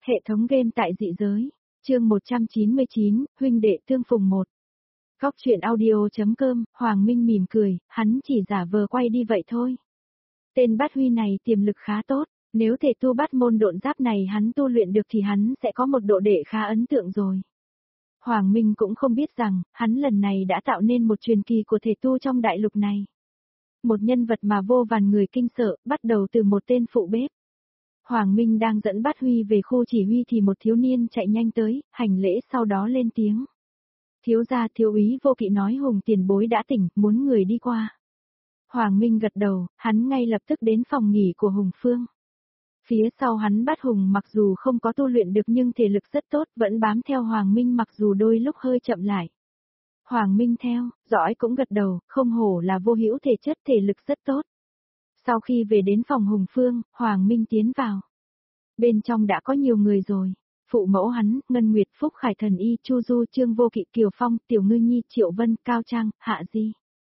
Hệ thống game tại dị giới. Chương 199, huynh đệ tương phùng 1. Góc truyện audio.com, Hoàng Minh mỉm cười, hắn chỉ giả vờ quay đi vậy thôi. Tên Bát Huy này tiềm lực khá tốt, nếu thể tu bát môn độn giáp này hắn tu luyện được thì hắn sẽ có một độ đệ khá ấn tượng rồi. Hoàng Minh cũng không biết rằng, hắn lần này đã tạo nên một truyền kỳ của thể tu trong đại lục này. Một nhân vật mà vô vàn người kinh sợ, bắt đầu từ một tên phụ bếp. Hoàng Minh đang dẫn Bát Huy về khu chỉ huy thì một thiếu niên chạy nhanh tới, hành lễ sau đó lên tiếng. Thiếu gia thiếu úy Vô Kỵ nói Hùng tiền bối đã tỉnh, muốn người đi qua. Hoàng Minh gật đầu, hắn ngay lập tức đến phòng nghỉ của Hùng Phương. Phía sau hắn Bát Hùng mặc dù không có tu luyện được nhưng thể lực rất tốt, vẫn bám theo Hoàng Minh mặc dù đôi lúc hơi chậm lại. Hoàng Minh theo, dõi cũng gật đầu, không hổ là vô hữu thể chất thể lực rất tốt. Sau khi về đến phòng Hùng Phương, Hoàng Minh tiến vào. Bên trong đã có nhiều người rồi. Phụ mẫu hắn, Ngân Nguyệt, Phúc Khải Thần Y, Chu Du, Trương Vô Kỵ, Kiều Phong, Tiểu Ngư Nhi, Triệu Vân, Cao Trang, Hạ Di.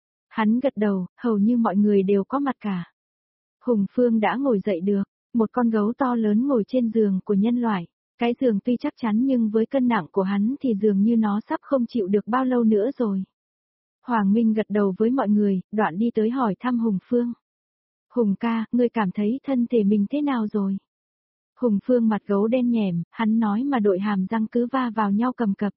Hắn gật đầu, hầu như mọi người đều có mặt cả. Hùng Phương đã ngồi dậy được, một con gấu to lớn ngồi trên giường của nhân loại. Cái giường tuy chắc chắn nhưng với cân nặng của hắn thì dường như nó sắp không chịu được bao lâu nữa rồi. Hoàng Minh gật đầu với mọi người, đoạn đi tới hỏi thăm Hùng Phương. Hùng ca, ngươi cảm thấy thân thể mình thế nào rồi? Hùng Phương mặt gấu đen nhẻm, hắn nói mà đội hàm răng cứ va vào nhau cầm cập.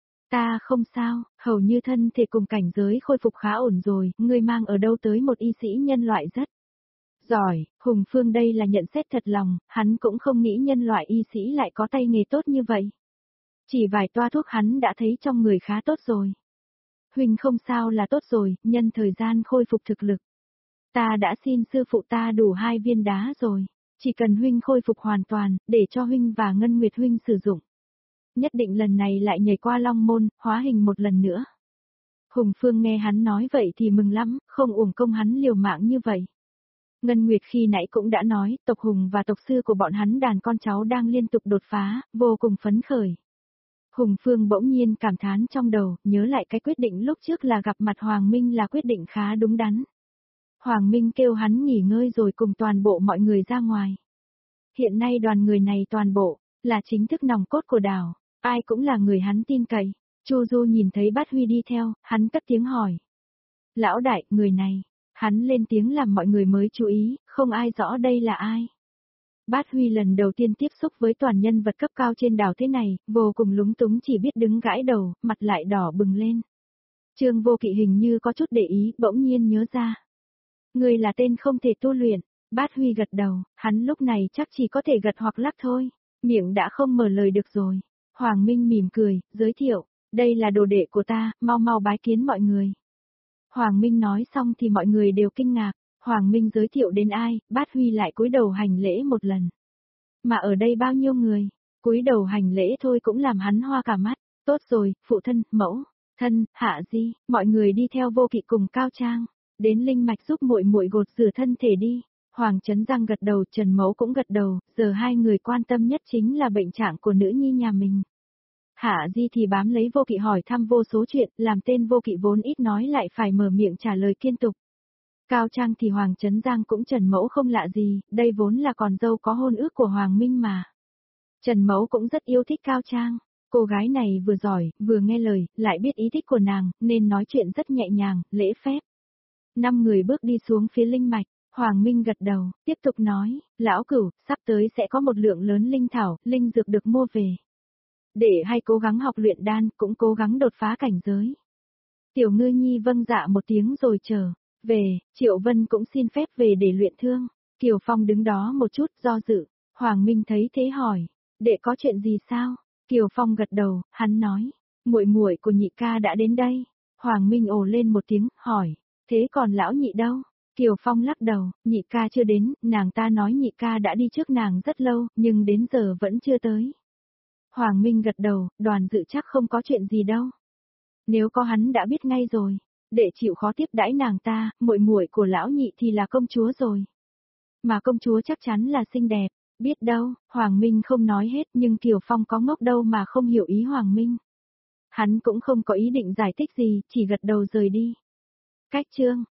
Ta không sao, hầu như thân thể cùng cảnh giới khôi phục khá ổn rồi, ngươi mang ở đâu tới một y sĩ nhân loại rất giỏi. Hùng Phương đây là nhận xét thật lòng, hắn cũng không nghĩ nhân loại y sĩ lại có tay nghề tốt như vậy. Chỉ vài toa thuốc hắn đã thấy trong người khá tốt rồi. Huynh không sao là tốt rồi, nhân thời gian khôi phục thực lực. Ta đã xin sư phụ ta đủ 2 viên đá rồi, chỉ cần huynh khôi phục hoàn toàn, để cho huynh và Ngân Nguyệt huynh sử dụng. Nhất định lần này lại nhảy qua Long Môn, hóa hình một lần nữa. Hùng Phương nghe hắn nói vậy thì mừng lắm, không uổng công hắn liều mạng như vậy. Ngân Nguyệt khi nãy cũng đã nói, tộc Hùng và tộc sư của bọn hắn đàn con cháu đang liên tục đột phá, vô cùng phấn khởi. Hùng Phương bỗng nhiên cảm thán trong đầu, nhớ lại cái quyết định lúc trước là gặp mặt Hoàng Minh là quyết định khá đúng đắn. Hoàng Minh kêu hắn nghỉ ngơi rồi cùng toàn bộ mọi người ra ngoài. Hiện nay đoàn người này toàn bộ, là chính thức nòng cốt của đảo, ai cũng là người hắn tin cậy. Chu Du nhìn thấy Bát Huy đi theo, hắn cất tiếng hỏi. Lão đại, người này, hắn lên tiếng làm mọi người mới chú ý, không ai rõ đây là ai. Bát Huy lần đầu tiên tiếp xúc với toàn nhân vật cấp cao trên đảo thế này, vô cùng lúng túng chỉ biết đứng gãi đầu, mặt lại đỏ bừng lên. Trương Vô Kỵ hình như có chút để ý, bỗng nhiên nhớ ra. Người là tên không thể tu luyện. Bát Huy gật đầu, hắn lúc này chắc chỉ có thể gật hoặc lắc thôi, miệng đã không mở lời được rồi. Hoàng Minh mỉm cười, giới thiệu, đây là đồ đệ của ta, mau mau bái kiến mọi người. Hoàng Minh nói xong thì mọi người đều kinh ngạc, Hoàng Minh giới thiệu đến ai, Bát Huy lại cúi đầu hành lễ một lần. Mà ở đây bao nhiêu người, cúi đầu hành lễ thôi cũng làm hắn hoa cả mắt, tốt rồi, phụ thân, mẫu, thân, Hạ Di, mọi người đi theo Vô Kỵ cùng Cao Trang. Đến linh mạch giúp muội muội gột rửa thân thể đi. Hoàng Chấn Giang gật đầu, Trần Mẫu cũng gật đầu, giờ hai người quan tâm nhất chính là bệnh trạng của nữ nhi nhà mình. Hạ Di thì bám lấy Vô Kỵ hỏi thăm vô số chuyện, làm tên Vô Kỵ vốn ít nói lại phải mở miệng trả lời kiên tục. Cao Trang thì Hoàng Chấn Giang cũng Trần Mẫu không lạ gì, đây vốn là con dâu có hôn ước của Hoàng Minh mà. Trần Mẫu cũng rất yêu thích Cao Trang. Cô gái này vừa giỏi, vừa nghe lời, lại biết ý thích của nàng, nên nói chuyện rất nhẹ nhàng, lễ phép. 5 người bước đi xuống phía linh mạch, Hoàng Minh gật đầu, tiếp tục nói, lão cửu, sắp tới sẽ có một lượng lớn linh thảo, linh dược được mua về. Để hay cố gắng học luyện đan, cũng cố gắng đột phá cảnh giới. Tiểu Ngư Nhi vâng dạ một tiếng rồi chờ, về, Triệu Vân cũng xin phép về để luyện thương. Kiều Phong đứng đó một chút do dự, Hoàng Minh thấy thế hỏi, đệ có chuyện gì sao? Kiều Phong gật đầu, hắn nói, muội muội của nhị ca đã đến đây. Hoàng Minh ồ lên một tiếng, hỏi. Thế còn lão nhị đâu? Kiều Phong lắc đầu, nhị ca chưa đến, nàng ta nói nhị ca đã đi trước nàng rất lâu, nhưng đến giờ vẫn chưa tới. Hoàng Minh gật đầu, Đoàn Dự chắc không có chuyện gì đâu. Nếu có hắn đã biết ngay rồi, để chịu khó tiếp đãi nàng ta, muội muội của lão nhị thì là công chúa rồi. Mà công chúa chắc chắn là xinh đẹp, biết đâu, Hoàng Minh không nói hết nhưng Kiều Phong có ngốc đâu mà không hiểu ý Hoàng Minh. Hắn cũng không có ý định giải thích gì, chỉ gật đầu rời đi. Cách chương